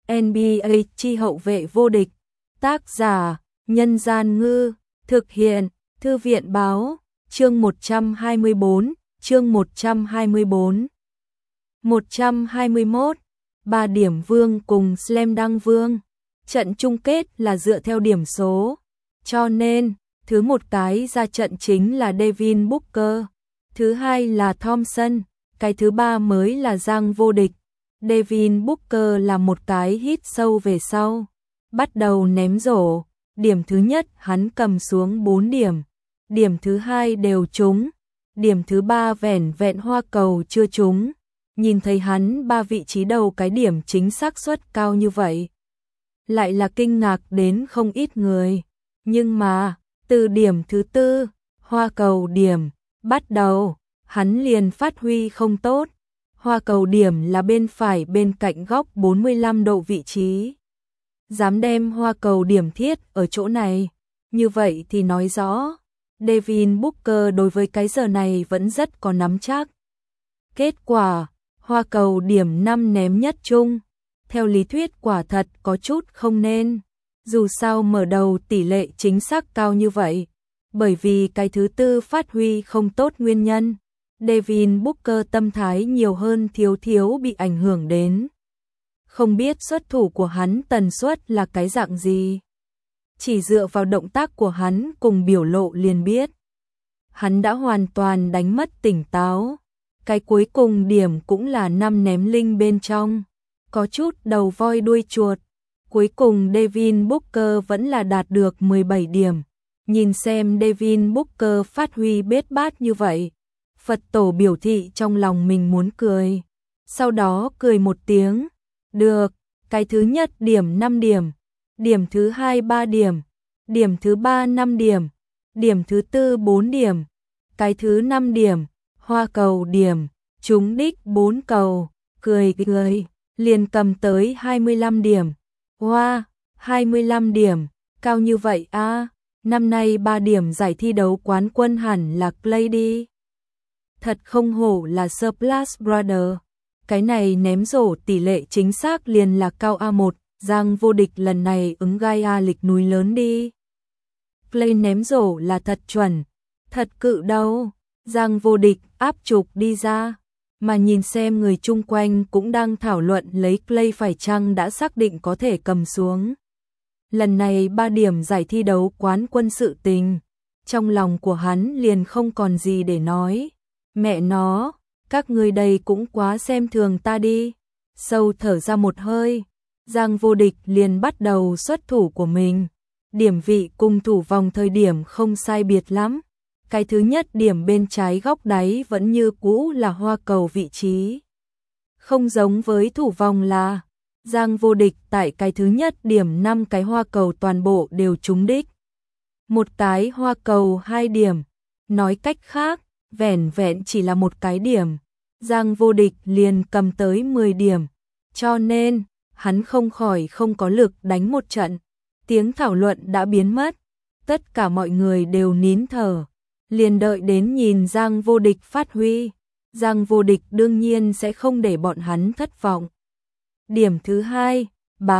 NBA chi hậu vệ vô địch. Tác giả: Nhân Gian Ngư. Thực hiện: Thư viện Báo. Chương 124. Chương 124. 121. 3 điểm vương cùng Slam Dunk Vương. Trận chung kết là dựa theo điểm số, cho nên thứ một cái ra trận chính là Devin Booker, thứ hai là Thompson, cái thứ ba mới là Giang vô địch. Devin Booker là một cái hít sâu về sau, bắt đầu ném rổ. Điểm thứ nhất hắn cầm xuống 4 điểm, điểm thứ hai đều trúng, điểm thứ ba vẻn vẹn hoa cầu chưa trúng. Nhìn thấy hắn 3 vị trí đầu cái điểm chính xác suất cao như vậy, lại là kinh ngạc đến không ít người. Nhưng mà, từ điểm thứ tư, hoa cầu điểm, bắt đầu, hắn liền phát huy không tốt. Hoa cầu điểm là bên phải bên cạnh góc 45 độ vị trí. Dám đem hoa cầu điểm thiết ở chỗ này, như vậy thì nói rõ, Devin Booker đối với cái giờ này vẫn rất có nắm chắc. Kết quả, hoa cầu điểm 5 ném nhất chung. Theo lý thuyết quả thật có chút không nên, dù sao mở đầu tỷ lệ chính xác cao như vậy, bởi vì cái thứ tư phát huy không tốt nguyên nhân. Devin Booker tâm thái nhiều hơn thiếu bị ảnh hưởng đến. Không biết xuất thủ của hắn tần suất là cái dạng gì. Chỉ dựa vào động tác của hắn cùng biểu lộ liền biết. Hắn đã hoàn toàn đánh mất tỉnh táo. Cái cuối cùng điểm cũng là 5 ném linh bên trong. Có chút đầu voi đuôi chuột. Cuối cùng Devin Booker vẫn là đạt được 17 điểm. Nhìn xem Devin Booker phát huy bết bát như vậy, Phật tổ biểu thị trong lòng mình muốn cười. Sau đó cười một tiếng. Được, cái thứ nhất điểm 5 điểm, điểm thứ hai 3 điểm, điểm thứ ba 5 điểm, điểm thứ tư 4 điểm, cái thứ 5 điểm, hoa cầu điểm, trúng đích 4 cầu, cười, liền cầm tới 25 điểm. Wow, 25 điểm, cao như vậy a. Năm nay 3 điểm giải thi đấu quán quân hẳn là Clay đi. Thật không hổ là Splash Brother. Cái này ném rổ tỷ lệ chính xác liền là cao A1, Giang vô địch lần này ứng gai A lịch núi lớn đi. Clay ném rổ là thật chuẩn, thật cự đâu. Giang vô địch áp trục đi ra, mà nhìn xem người chung quanh cũng đang thảo luận lấy Clay phải chăng đã xác định có thể cầm xuống. Lần này 3 điểm giải thi đấu quán quân sự tình, trong lòng của hắn liền không còn gì để nói. Mẹ nó, các người đây cũng quá xem thường ta đi. Sâu thở ra một hơi, Giang vô địch liền bắt đầu xuất thủ của mình. Điểm vị cùng thủ vòng thời điểm không sai biệt lắm. Cái thứ nhất điểm bên trái góc đáy vẫn như cũ là hoa cầu vị trí. Không giống với thủ vòng là Giang vô địch tại cái thứ nhất điểm 5 cái hoa cầu toàn bộ đều trúng đích. Một cái hoa cầu 2 điểm, nói cách khác, vẻn vẹn chỉ là một cái điểm, Giang vô địch liền cầm tới 10 điểm, cho nên hắn không khỏi không có lực đánh một trận. Tiếng thảo luận đã biến mất, tất cả mọi người đều nín thở, liền đợi đến nhìn Giang vô địch phát huy. Giang vô địch đương nhiên sẽ không để bọn hắn thất vọng. Điểm thứ hai, bá,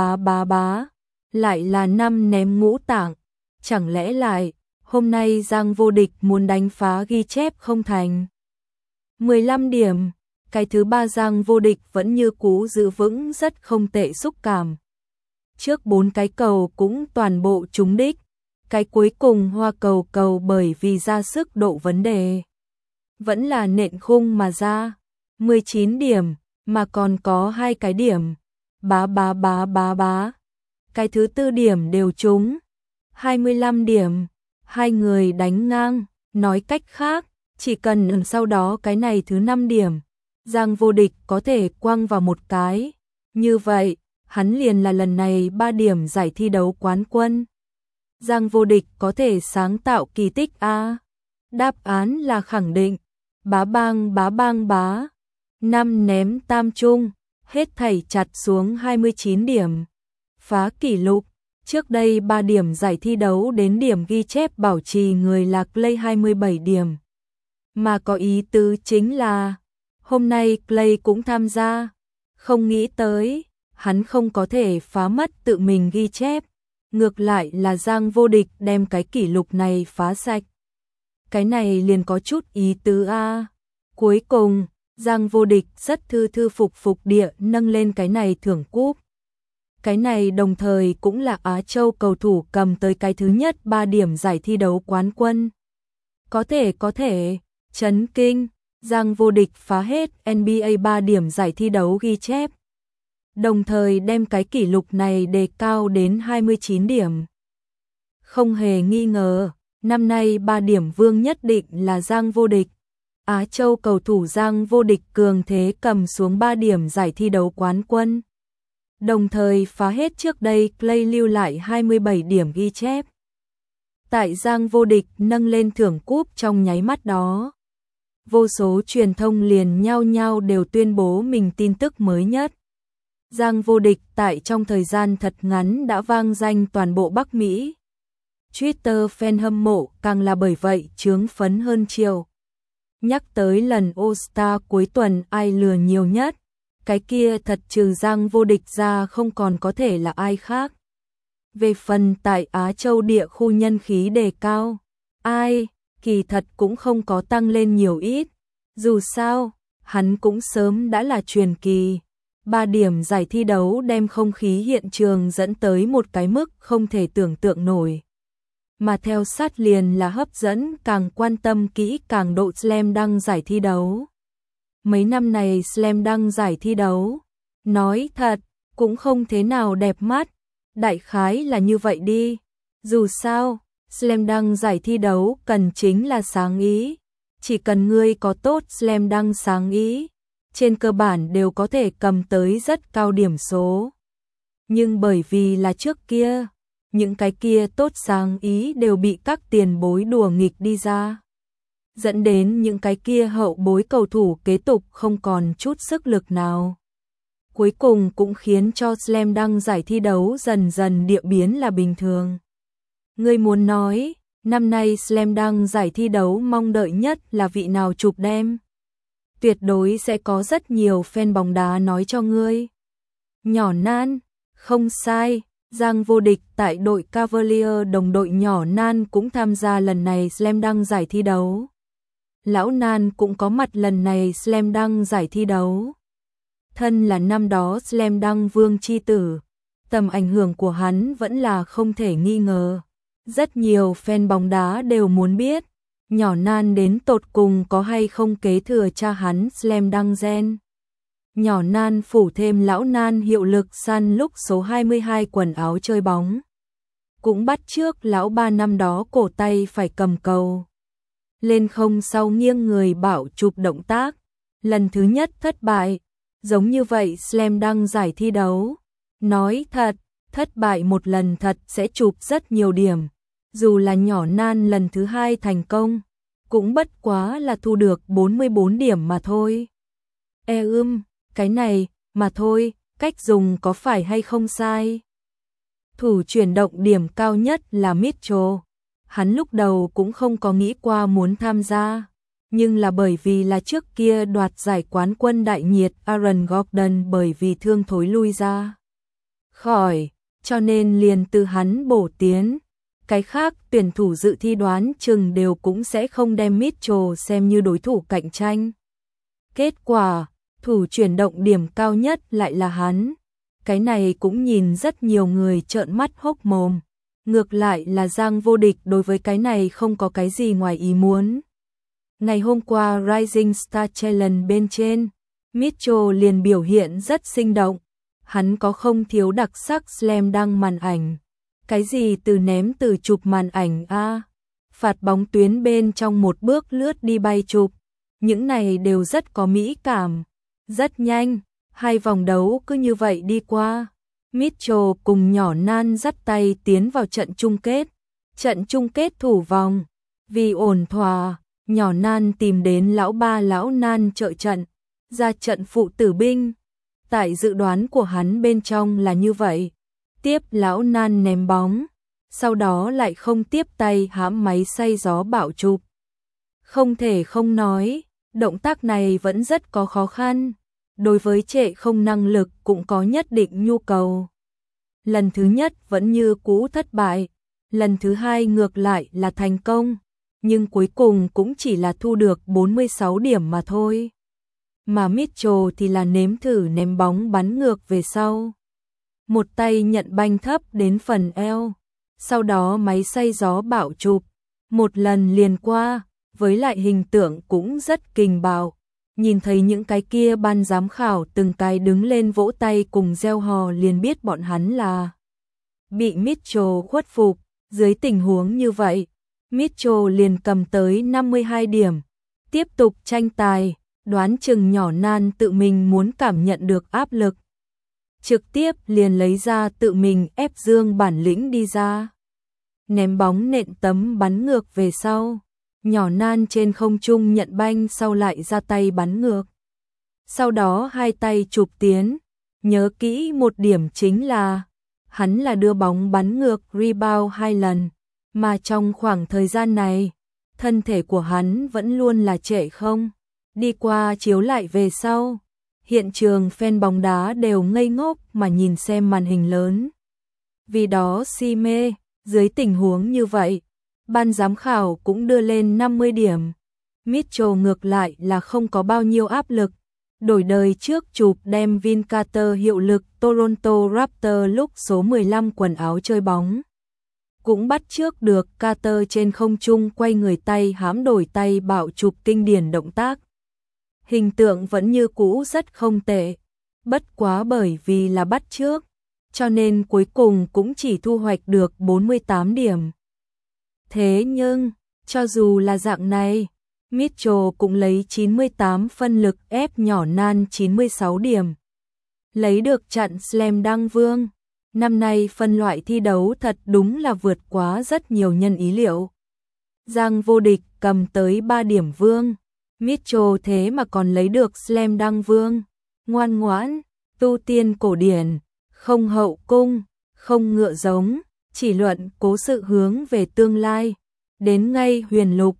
lại là 5 ném ngũ tạng. Chẳng lẽ lại hôm nay Giang vô địch muốn đánh phá ghi chép không thành? 15 điểm, cái thứ ba Giang vô địch vẫn như cũ giữ vững rất không tệ xúc cảm. Trước 4 cái cầu cũng toàn bộ trúng đích, cái cuối cùng hoa cầu bởi vì ra sức độ vấn đề, vẫn là nện khung mà ra. 19 điểm, mà còn có 2 cái điểm, bá. Cái thứ tư điểm đều trúng. 25 điểm, 2 người đánh ngang, nói cách khác, chỉ cần sau đó cái này thứ 5 điểm, Giang vô địch có thể quăng vào một cái. Như vậy, hắn liền là lần này 3 điểm giải thi đấu quán quân. Giang vô địch có thể sáng tạo kỳ tích a. Đáp án là khẳng định. Bá bang. 5 ném tam trung, hết thảy chặt xuống 29 điểm. Phá kỷ lục. Trước đây 3 điểm giải thi đấu đến điểm ghi chép bảo trì người là Clay 27 điểm. Mà có ý tứ chính là hôm nay Clay cũng tham gia. Không nghĩ tới, hắn không có thể phá mất tự mình ghi chép. Ngược lại là Giang Vô Địch đem cái kỷ lục này phá sạch. Cái này liền có chút ý tứ a. Cuối cùng, Giang Vô Địch rất thư thư phục phục địa nâng lên cái này thưởng cúp. Cái này đồng thời cũng là Á Châu cầu thủ cầm tới cái thứ nhất 3 điểm giải thi đấu quán quân. Có thể, chấn kinh, Giang Vô Địch phá hết NBA 3 điểm giải thi đấu ghi chép. Đồng thời đem cái kỷ lục này đề cao đến 29 điểm. Không hề nghi ngờ, năm nay 3 điểm vương nhất định là Giang Vô Địch. Á Châu cầu thủ Giang Vô Địch cường thế cầm xuống 3 điểm giải thi đấu quán quân. Đồng thời phá hết trước đây Clay lưu lại 27 điểm ghi chép. Tại Giang Vô Địch nâng lên thưởng cúp trong nháy mắt đó, vô số truyền thông liền nhao nhao đều tuyên bố mình tin tức mới nhất. Giang Vô Địch tại trong thời gian thật ngắn đã vang danh toàn bộ Bắc Mỹ. Twitter fan hâm mộ càng là bởi vậy chướng phấn hơn chiều. Nhắc tới lần All-Star cuối tuần ai lừa nhiều nhất, cái kia thật trừ Giang Vô Địch ra không còn có thể là ai khác. Về phần tại Á Châu địa khu nhân khí đề cao, kỳ thật cũng không có tăng lên nhiều ít. Dù sao, hắn cũng sớm đã là truyền kỳ. 3 điểm giải thi đấu đem không khí hiện trường dẫn tới một cái mức không thể tưởng tượng nổi. Mà theo sát liền là hấp dẫn càng quan tâm kỹ càng độ slam dunk giải thi đấu. Mấy năm này slam dunk giải thi đấu, nói thật, cũng không thế nào đẹp mắt. Đại khái là như vậy đi. Dù sao, slam dunk giải thi đấu cần chính là sáng ý. Chỉ cần ngươi có tốt slam dunk sáng ý, trên cơ bản đều có thể cầm tới rất cao điểm số. Nhưng bởi vì là trước kia, những cái kia tốt sáng ý đều bị các tiền bối đùa nghịch đi ra. Dẫn đến những cái kia hậu bối cầu thủ kế tục không còn chút sức lực nào. Cuối cùng cũng khiến cho slam dunk giải thi đấu dần dần địa biến là bình thường. Người muốn nói, năm nay slam dunk giải thi đấu mong đợi nhất là vị nào chụp đem? Tuyệt đối sẽ có rất nhiều fan bóng đá nói cho ngươi. Nhỏ Nan, không sai, Giang Vô Địch tại đội Cavalier đồng đội nhỏ Nan cũng tham gia lần này slam dunk giải thi đấu. Lão Nan cũng có mặt lần này slam dunk giải thi đấu. Thân là năm đó slam dunk vương chi tử, tầm ảnh hưởng của hắn vẫn là không thể nghi ngờ. Rất nhiều fan bóng đá đều muốn biết, nhỏ Nan đến tột cùng có hay không kế thừa cha hắn slam dunk gen. Nhỏ Nan phủ thêm lão Nan hiệu lực săn lúc số 22 quần áo chơi bóng. Cũng bắt chước lão ba năm đó cổ tay phải cầm cầu. Lên không sau nghiêng người bảo chụp động tác. Lần thứ nhất thất bại. Giống như vậy slam dunk giải thi đấu. Nói thật, thất bại một lần thật sẽ chụp rất nhiều điểm. Dù là nhỏ Nan lần thứ hai thành công, cũng bất quá là thu được 44 điểm mà thôi. Cái này, mà thôi, cách dùng có phải hay không sai. Thủ chuyển động điểm cao nhất là Mitchell. Hắn lúc đầu cũng không có nghĩ qua muốn tham gia, nhưng là bởi vì là trước kia đoạt giải quán quân đại nhiệt Aaron Gordon bởi vì thương thối lui ra khỏi, cho nên liền từ hắn bổ tiến. Cái khác tuyển thủ dự thi đoán chừng đều cũng sẽ không đem Mitchell xem như đối thủ cạnh tranh. Kết quả, thủ chuyển động điểm cao nhất lại là hắn. Cái này cũng nhìn rất nhiều người trợn mắt hốc mồm. Ngược lại là Giang Vô Địch đối với cái này không có cái gì ngoài ý muốn. Ngày hôm qua Rising Star Challenge bên trên, Mitchell liền biểu hiện rất sinh động. Hắn có không thiếu đặc sắc slam dunk màn ảnh. Cái gì từ ném từ chụp màn ảnh phạt bóng tuyến bên trong một bước lướt đi bay chụp. Những này đều rất có mỹ cảm. Rất nhanh, 2 vòng đấu cứ như vậy đi qua. Mitchell cùng nhỏ Nan dắt tay tiến vào trận chung kết. Trận chung kết thủ vòng. Vì ổn thỏa, nhỏ Nan tìm đến lão ba lão Nan trợ trận, ra trận phụ tử binh. Tại dự đoán của hắn bên trong là như vậy. Tiếp lão Nan ném bóng, sau đó lại không tiếp tay hãm máy xay gió bạo chụp. Không thể không nói, động tác này vẫn rất có khó khăn. đối với trệ không năng lực cũng có nhất định nhu cầu. Lần thứ nhất vẫn như cũ thất bại, lần thứ hai ngược lại là thành công, nhưng cuối cùng cũng chỉ là thu được 46 điểm mà thôi. Mà Mitchell thì là nếm thử ném bóng bắn ngược về sau. Một tay nhận banh thấp đến phần eo, sau đó máy xay gió bạo chụp, một lần liền qua, với lại hình tượng cũng rất kình bạo. Nhìn thấy những cái kia ban giám khảo từng cái đứng lên vỗ tay cùng reo hò liền biết bọn hắn là bị Mitchell khuất phục. Dưới tình huống như vậy, Mitchell liền cầm tới 52 điểm, tiếp tục tranh tài, đoán chừng nhỏ nan tự mình muốn cảm nhận được áp lực. Trực tiếp liền lấy ra tự mình ép dương bản lĩnh đi ra. Ném bóng nện tấm bắn ngược về sau. Nhỏ nan trên không trung nhận banh sau lại ra tay bắn ngược. Sau đó hai tay chụp tiến. Nhớ kỹ một điểm chính là hắn là đưa bóng bắn ngược rebound 2 lần. Mà trong khoảng thời gian này, thân thể của hắn vẫn luôn là trệ không. Đi qua chiếu lại về sau. Hiện trường fan bóng đá đều ngây ngốc mà nhìn xem màn hình lớn. Vì đó si mê, dưới tình huống như vậy, ban giám khảo cũng đưa lên 50 điểm. Mitchell ngược lại là không có bao nhiêu áp lực. Đổi đời trước chụp đem Vin Carter hiệu lực Toronto Raptors lúc số 15 quần áo chơi bóng. Cũng bắt chước được Carter trên không trung quay người tay hãm đổi tay bạo chụp kinh điển động tác. Hình tượng vẫn như cũ rất không tệ, bất quá bởi vì là bắt chước, cho nên cuối cùng cũng chỉ thu hoạch được 48 điểm. Thế nhưng, cho dù là dạng này, Mitchell cũng lấy 98 phân lực ép nhỏ nan 96 điểm. Lấy được trận Slam Dunk Vương. Năm nay phân loại thi đấu thật đúng là vượt quá rất nhiều nhân ý liệu. Giang vô địch cầm tới 3 điểm vương. Mitchell thế mà còn lấy được Slam Dunk Vương. Ngoan ngoãn, tu tiên cổ điển, không hậu cung, không ngựa giống, chỉ luận cố sự hướng về tương lai. Đến ngay huyền lục,